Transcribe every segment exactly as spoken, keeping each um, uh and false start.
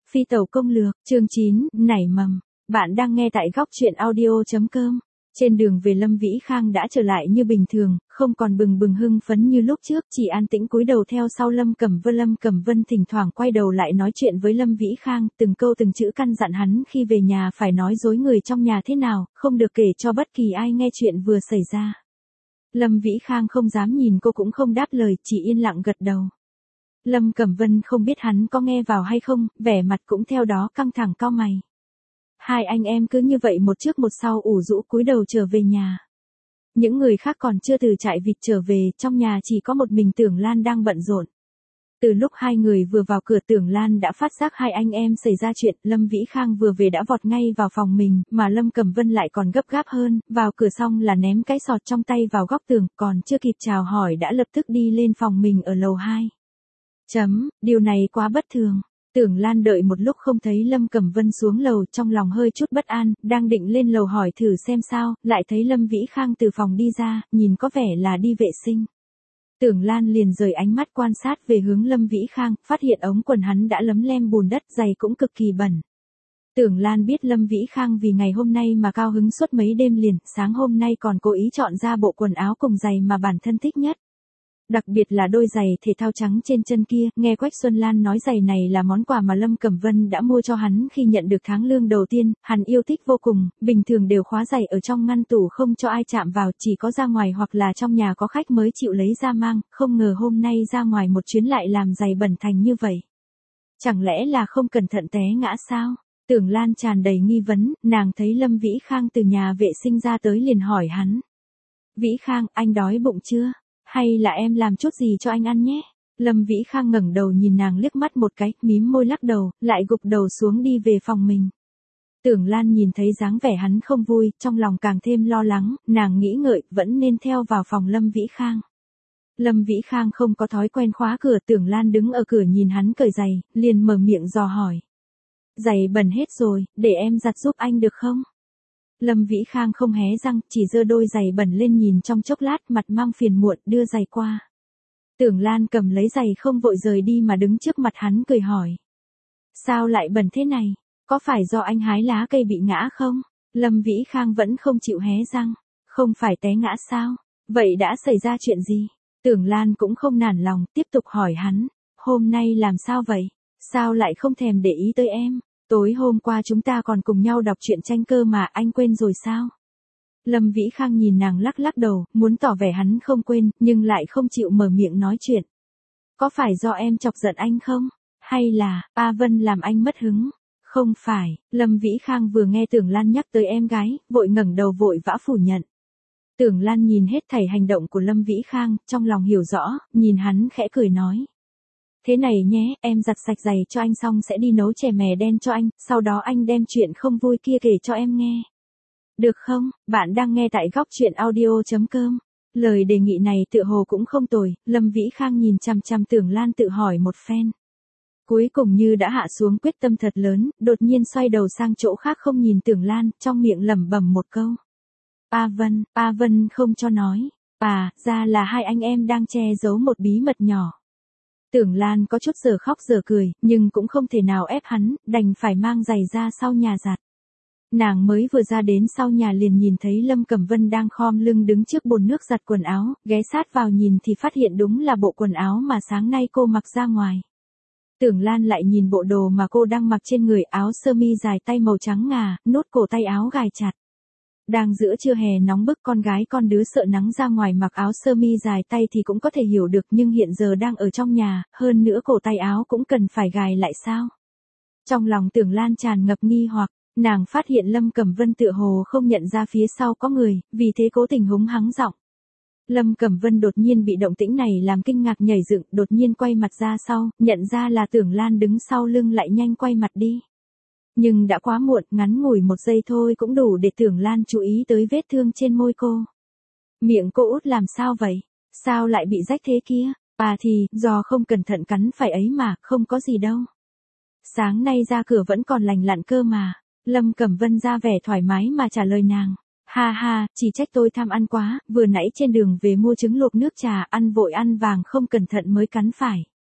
Phi tẩu công lược, chương chín, nảy mầm. Bạn đang nghe tại góc truyện audio.com. Trên đường về Lâm Vĩ Khang đã trở lại như bình thường, không còn bừng bừng hưng phấn như lúc trước, chỉ an tĩnh cúi đầu theo sau Lâm Cẩm Vân. Lâm Cẩm Vân thỉnh thoảng quay đầu lại nói chuyện với Lâm Vĩ Khang, từng câu từng chữ căn dặn hắn khi về nhà phải nói dối người trong nhà thế nào, không được kể cho bất kỳ ai nghe chuyện vừa xảy ra. Lâm Vĩ Khang không dám nhìn cô cũng không đáp lời, chỉ yên lặng gật đầu. Lâm Cẩm Vân không biết hắn có nghe vào hay không, vẻ mặt cũng theo đó căng thẳng cau mày. Hai anh em cứ như vậy một trước một sau ủ rũ cúi đầu trở về nhà. Những người khác còn chưa từ trại vịt trở về, trong nhà chỉ có một mình Tưởng Lan đang bận rộn. Từ lúc hai người vừa vào cửa, Tưởng Lan đã phát giác hai anh em xảy ra chuyện. Lâm Vĩ Khang vừa về đã vọt ngay vào phòng mình, mà Lâm Cẩm Vân lại còn gấp gáp hơn, vào cửa xong là ném cái sọt trong tay vào góc tường, còn chưa kịp chào hỏi đã lập tức đi lên phòng mình ở lầu hai. Chấm, điều này quá bất thường. Tưởng Lan đợi một lúc không thấy Lâm Cẩm Vân xuống lầu, trong lòng hơi chút bất an, đang định lên lầu hỏi thử xem sao, lại thấy Lâm Vĩ Khang từ phòng đi ra, nhìn có vẻ là đi vệ sinh. Tưởng Lan liền rời ánh mắt quan sát về hướng Lâm Vĩ Khang, phát hiện ống quần hắn đã lấm lem bùn đất, giày cũng cực kỳ bẩn. Tưởng Lan biết Lâm Vĩ Khang vì ngày hôm nay mà cao hứng suốt mấy đêm liền, sáng hôm nay còn cố ý chọn ra bộ quần áo cùng giày mà bản thân thích nhất. Đặc biệt là đôi giày thể thao trắng trên chân kia, nghe Quách Xuân Lan nói giày này là món quà mà Lâm Cẩm Vân đã mua cho hắn khi nhận được tháng lương đầu tiên, hắn yêu thích vô cùng, bình thường đều khóa giày ở trong ngăn tủ không cho ai chạm vào, chỉ có ra ngoài hoặc là trong nhà có khách mới chịu lấy ra mang, không ngờ hôm nay ra ngoài một chuyến lại làm giày bẩn thành như vậy. Chẳng lẽ là không cẩn thận té ngã sao? Tưởng Lan tràn đầy nghi vấn, nàng thấy Lâm Vĩ Khang từ nhà vệ sinh ra tới liền hỏi hắn. Vĩ Khang, anh đói bụng chưa? Hay là em làm chút gì cho anh ăn nhé? Lâm Vĩ Khang ngẩng đầu nhìn nàng liếc mắt một cái, mím môi lắc đầu, lại gục đầu xuống đi về phòng mình. Tưởng Lan nhìn thấy dáng vẻ hắn không vui, trong lòng càng thêm lo lắng, nàng nghĩ ngợi, vẫn nên theo vào phòng Lâm Vĩ Khang. Lâm Vĩ Khang không có thói quen khóa cửa, Tưởng Lan đứng ở cửa nhìn hắn cởi giày, liền mở miệng dò hỏi. Giày bẩn hết rồi, để em giặt giúp anh được không? Lâm Vĩ Khang không hé răng, chỉ giơ đôi giày bẩn lên nhìn trong chốc lát, mặt mang phiền muộn, đưa giày qua. Tưởng Lan cầm lấy giày không vội rời đi mà đứng trước mặt hắn cười hỏi. Sao lại bẩn thế này? Có phải do anh hái lá cây bị ngã không? Lâm Vĩ Khang vẫn không chịu hé răng. Không phải té ngã sao? Vậy đã xảy ra chuyện gì? Tưởng Lan cũng không nản lòng, tiếp tục hỏi hắn. Hôm nay làm sao vậy? Sao lại không thèm để ý tới em? Tối hôm qua chúng ta còn cùng nhau đọc truyện tranh cơ mà, anh quên rồi sao? Lâm Vĩ Khang nhìn nàng lắc lắc đầu, muốn tỏ vẻ hắn không quên, nhưng lại không chịu mở miệng nói chuyện. Có phải do em chọc giận anh không? Hay là, A Vân làm anh mất hứng? Không phải, Lâm Vĩ Khang vừa nghe Tưởng Lan nhắc tới em gái, vội ngẩng đầu vội vã phủ nhận. Tưởng Lan nhìn hết thảy hành động của Lâm Vĩ Khang, trong lòng hiểu rõ, nhìn hắn khẽ cười nói. Thế này nhé, em giặt sạch giày cho anh xong sẽ đi nấu chè mè đen cho anh, sau đó anh đem chuyện không vui kia kể cho em nghe. Được không? Bạn đang nghe tại góc truyện audio.com. Lời đề nghị này tựa hồ cũng không tồi, Lâm Vĩ Khang nhìn chằm chằm Tưởng Lan tự hỏi một phen. Cuối cùng như đã hạ xuống quyết tâm thật lớn, đột nhiên xoay đầu sang chỗ khác không nhìn Tưởng Lan, trong miệng lẩm bẩm một câu. A Vân, A Vân không cho nói. À, ra là hai anh em đang che giấu một bí mật nhỏ. Tưởng Lan có chút giờ khóc giờ cười, nhưng cũng không thể nào ép hắn, đành phải mang giày ra sau nhà giặt. Nàng mới vừa ra đến sau nhà liền nhìn thấy Lâm Cẩm Vân đang khom lưng đứng trước bồn nước giặt quần áo, ghé sát vào nhìn thì phát hiện đúng là bộ quần áo mà sáng nay cô mặc ra ngoài. Tưởng Lan lại nhìn bộ đồ mà cô đang mặc trên người, áo sơ mi dài tay màu trắng ngà, nút cổ tay áo gài chặt. Đang giữa trưa hè nóng bức, con gái con đứa sợ nắng ra ngoài mặc áo sơ mi dài tay thì cũng có thể hiểu được, nhưng hiện giờ đang ở trong nhà, hơn nữa cổ tay áo cũng cần phải gài lại sao? Trong lòng Tưởng Lan tràn ngập nghi hoặc, nàng phát hiện Lâm Cẩm Vân tựa hồ không nhận ra phía sau có người, vì thế cố tình húng hắng giọng. Lâm Cẩm Vân đột nhiên bị động tĩnh này làm kinh ngạc nhảy dựng, đột nhiên quay mặt ra sau, nhận ra là Tưởng Lan đứng sau lưng lại nhanh quay mặt đi. Nhưng đã quá muộn, ngắn ngủi một giây thôi cũng đủ để Tưởng Lan chú ý tới vết thương trên môi cô. Miệng cô út làm sao vậy? Sao lại bị rách thế kia? À thì, do không cẩn thận cắn phải ấy mà, không có gì đâu. Sáng nay ra cửa vẫn còn lành lặn cơ mà. Lâm Cẩm Vân ra vẻ thoải mái mà trả lời nàng. Ha ha, chỉ trách tôi tham ăn quá, vừa nãy trên đường về mua trứng luộc nước trà, ăn vội ăn vàng không cẩn thận mới cắn phải.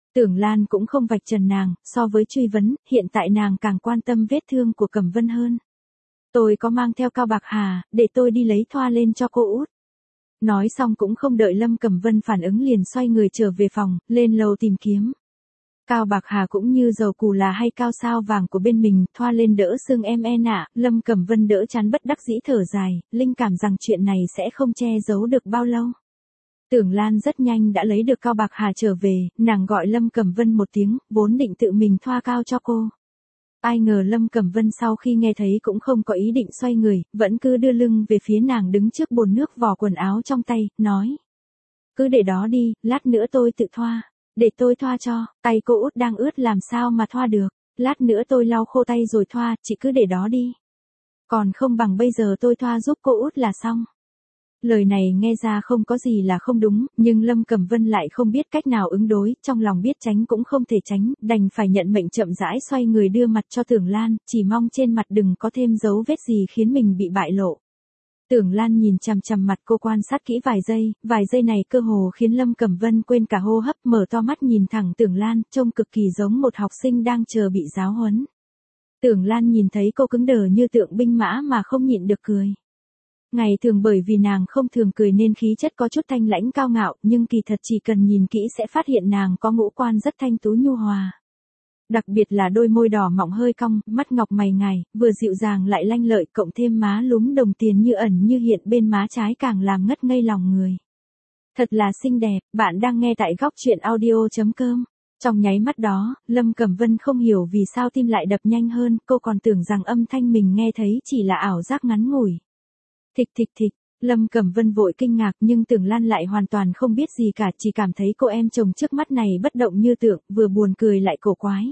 Tưởng Lan cũng không vạch trần nàng, so với truy vấn, hiện tại nàng càng quan tâm vết thương của Cẩm Vân hơn. Tôi có mang theo Cao Bạc Hà, để tôi đi lấy thoa lên cho cô út. Nói xong cũng không đợi Lâm Cẩm Vân phản ứng liền xoay người trở về phòng, lên lầu tìm kiếm. Cao Bạc Hà cũng như dầu cù là hay cao sao vàng của bên mình, thoa lên đỡ xương em e nạ, Lâm Cẩm Vân đỡ chán bất đắc dĩ thở dài, linh cảm rằng chuyện này sẽ không che giấu được bao lâu. Tưởng Lan rất nhanh đã lấy được Cao Bạc Hà trở về, nàng gọi Lâm Cẩm Vân một tiếng, vốn định tự mình thoa cao cho cô. Ai ngờ Lâm Cẩm Vân sau khi nghe thấy cũng không có ý định xoay người, vẫn cứ đưa lưng về phía nàng đứng trước bồn nước vò quần áo trong tay, nói. Cứ để đó đi, lát nữa tôi tự thoa. Để tôi thoa cho, tay cô út đang ướt làm sao mà thoa được, lát nữa tôi lau khô tay rồi thoa, chị cứ để đó đi. Còn không bằng bây giờ tôi thoa giúp cô út là xong. Lời này nghe ra không có gì là không đúng, nhưng Lâm Cẩm Vân lại không biết cách nào ứng đối, trong lòng biết tránh cũng không thể tránh, đành phải nhận mệnh chậm rãi xoay người đưa mặt cho Tưởng Lan, chỉ mong trên mặt đừng có thêm dấu vết gì khiến mình bị bại lộ. Tưởng Lan nhìn chằm chằm mặt cô quan sát kỹ vài giây, vài giây này cơ hồ khiến Lâm Cẩm Vân quên cả hô hấp, mở to mắt nhìn thẳng Tưởng Lan, trông cực kỳ giống một học sinh đang chờ bị giáo huấn. Tưởng Lan nhìn thấy cô cứng đờ như tượng binh mã mà không nhịn được cười. Ngày thường bởi vì nàng không thường cười nên khí chất có chút thanh lãnh cao ngạo, nhưng kỳ thật chỉ cần nhìn kỹ sẽ phát hiện nàng có ngũ quan rất thanh tú nhu hòa. Đặc biệt là đôi môi đỏ mọng hơi cong, mắt ngọc mày ngài, vừa dịu dàng lại lanh lợi, cộng thêm má lúm đồng tiền như ẩn như hiện bên má trái càng làm ngất ngây lòng người. Thật là xinh đẹp, bạn đang nghe tại góc truyện audio chấm com. Trong nháy mắt đó, Lâm Cẩm Vân không hiểu vì sao tim lại đập nhanh hơn, cô còn tưởng rằng âm thanh mình nghe thấy chỉ là ảo giác ngắn ngủi. Thịch thịch thịch. Lâm Cẩm Vân vội kinh ngạc nhưng Tưởng Lan lại hoàn toàn không biết gì cả, chỉ cảm thấy cô em chồng trước mắt này bất động như tượng, vừa buồn cười lại cổ quái.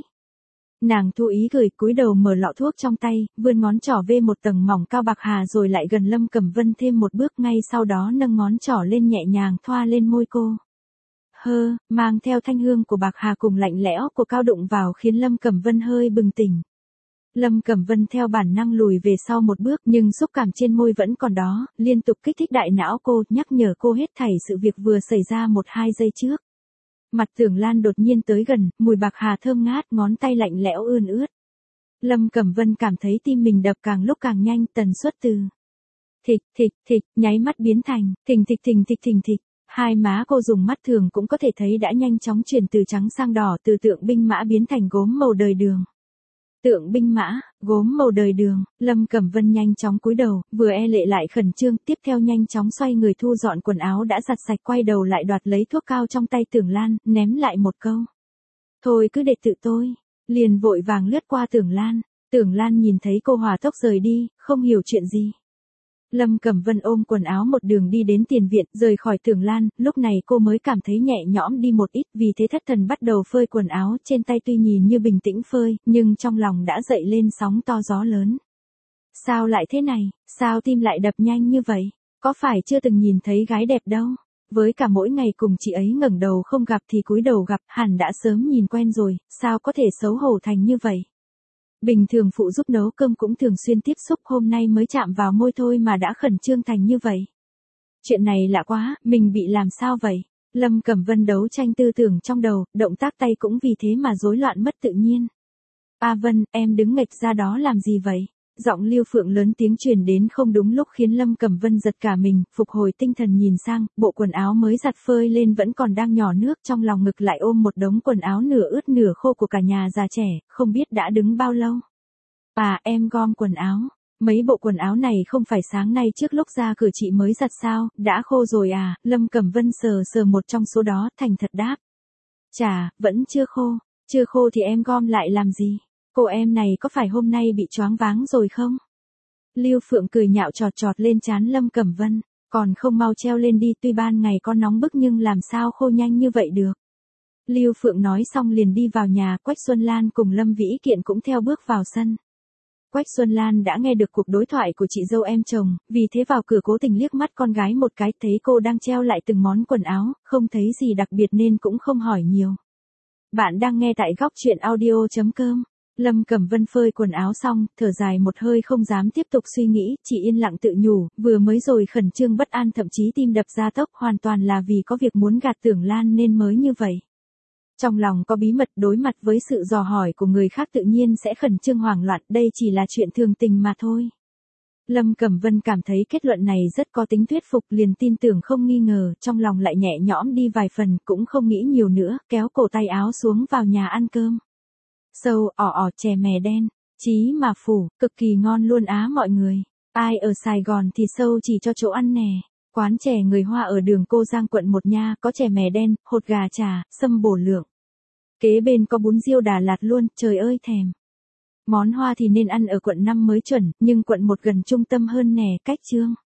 Nàng thu ý cười, cúi đầu mở lọ thuốc trong tay, vươn ngón trỏ về một tầng mỏng Cao Bạc Hà rồi lại gần Lâm Cẩm Vân thêm một bước, ngay sau đó nâng ngón trỏ lên nhẹ nhàng thoa lên môi cô. Hơ, mang theo thanh hương của Bạc Hà cùng lạnh lẽo của Cao đụng vào khiến Lâm Cẩm Vân hơi bừng tỉnh. Lâm Cẩm Vân theo bản năng lùi về sau một bước nhưng xúc cảm trên môi vẫn còn đó, liên tục kích thích đại não cô, nhắc nhở cô hết thảy sự việc vừa xảy ra một hai giây trước. Mặt Tưởng Lan đột nhiên tới gần, mùi Bạc Hà thơm ngát, ngón tay lạnh lẽo ươn ướt. Lâm Cẩm Vân cảm thấy tim mình đập càng lúc càng nhanh, tần suất từ thịch thịch thịch, nháy mắt biến thành thình thịch thình thịch thình thịch. Hai má cô dùng mắt thường cũng có thể thấy đã nhanh chóng chuyển từ trắng sang đỏ, từ tượng binh mã biến thành gốm màu đời đường. Tượng binh mã, gốm màu đời đường, Lâm Cẩm Vân nhanh chóng cúi đầu, vừa e lệ lại khẩn trương, tiếp theo nhanh chóng xoay người thu dọn quần áo đã giặt sạch, quay đầu lại đoạt lấy thuốc cao trong tay Tưởng Lan, ném lại một câu. Thôi cứ để tự tôi, liền vội vàng lướt qua Tưởng Lan. Tưởng Lan nhìn thấy cô hỏa tốc rời đi, không hiểu chuyện gì. Lâm Cẩm Vân ôm quần áo một đường đi đến tiền viện, rời khỏi Tưởng Lan, lúc này cô mới cảm thấy nhẹ nhõm đi một ít, vì thế thất thần bắt đầu phơi quần áo, trên tay tuy nhìn như bình tĩnh phơi, nhưng trong lòng đã dậy lên sóng to gió lớn. Sao lại thế này, sao tim lại đập nhanh như vậy, có phải chưa từng nhìn thấy gái đẹp đâu, với cả mỗi ngày cùng chị ấy ngẩng đầu không gặp thì cúi đầu gặp, hẳn đã sớm nhìn quen rồi, sao có thể xấu hổ thành như vậy. Bình thường phụ giúp nấu cơm cũng thường xuyên tiếp xúc, hôm nay mới chạm vào môi thôi mà đã khẩn trương thành như vậy. Chuyện này lạ quá, mình bị làm sao vậy? Lâm Cẩm Vân đấu tranh tư tưởng trong đầu, động tác tay cũng vì thế mà rối loạn mất tự nhiên. A Vân, em đứng nghệch ra đó làm gì vậy? Giọng Lưu Phượng lớn tiếng truyền đến không đúng lúc khiến Lâm Cẩm Vân giật cả mình, phục hồi tinh thần nhìn sang, bộ quần áo mới giặt phơi lên vẫn còn đang nhỏ nước, trong lòng ngực lại ôm một đống quần áo nửa ướt nửa khô của cả nhà già trẻ, không biết đã đứng bao lâu. À, em gom quần áo. Mấy bộ quần áo này không phải sáng nay trước lúc ra cửa chị mới giặt sao, đã khô rồi à? Lâm Cẩm Vân sờ sờ một trong số đó, thành thật đáp. Chà, vẫn chưa khô, chưa khô thì em gom lại làm gì? Cô em này có phải hôm nay bị choáng váng rồi không? Lưu Phượng cười nhạo chọt chọt lên trán Lâm Cẩm Vân, còn không mau treo lên đi, tuy ban ngày có nóng bức nhưng làm sao khô nhanh như vậy được. Lưu Phượng nói xong liền đi vào nhà, Quách Xuân Lan cùng Lâm Vĩ Kiện cũng theo bước vào sân. Quách Xuân Lan đã nghe được cuộc đối thoại của chị dâu em chồng, vì thế vào cửa cố tình liếc mắt con gái một cái, thấy cô đang treo lại từng món quần áo, không thấy gì đặc biệt nên cũng không hỏi nhiều. Bạn đang nghe tại góc truyện audio chấm com. Lâm Cẩm Vân phơi quần áo xong, thở dài một hơi không dám tiếp tục suy nghĩ, chỉ yên lặng tự nhủ, vừa mới rồi khẩn trương bất an thậm chí tim đập ra tốc, hoàn toàn là vì có việc muốn gạt Tưởng Lan nên mới như vậy. Trong lòng có bí mật, đối mặt với sự dò hỏi của người khác tự nhiên sẽ khẩn trương hoảng loạn, đây chỉ là chuyện thường tình mà thôi. Lâm Cẩm Vân cảm thấy kết luận này rất có tính thuyết phục, liền tin tưởng không nghi ngờ, trong lòng lại nhẹ nhõm đi vài phần, cũng không nghĩ nhiều nữa, kéo cổ tay áo xuống vào nhà ăn cơm. Sâu, ỏ ỏ chè mè đen, chí mà phủ, cực kỳ ngon luôn á mọi người. Ai ở Sài Gòn thì sâu chỉ cho chỗ ăn nè. Quán chè người Hoa ở đường Cô Giang quận một nha, có chè mè đen, hột gà trà, sâm bổ lượng. Kế bên có bún riêu Đà Lạt luôn, trời ơi thèm. Món Hoa thì nên ăn ở quận năm mới chuẩn, nhưng quận một gần trung tâm hơn nè, cách Chương.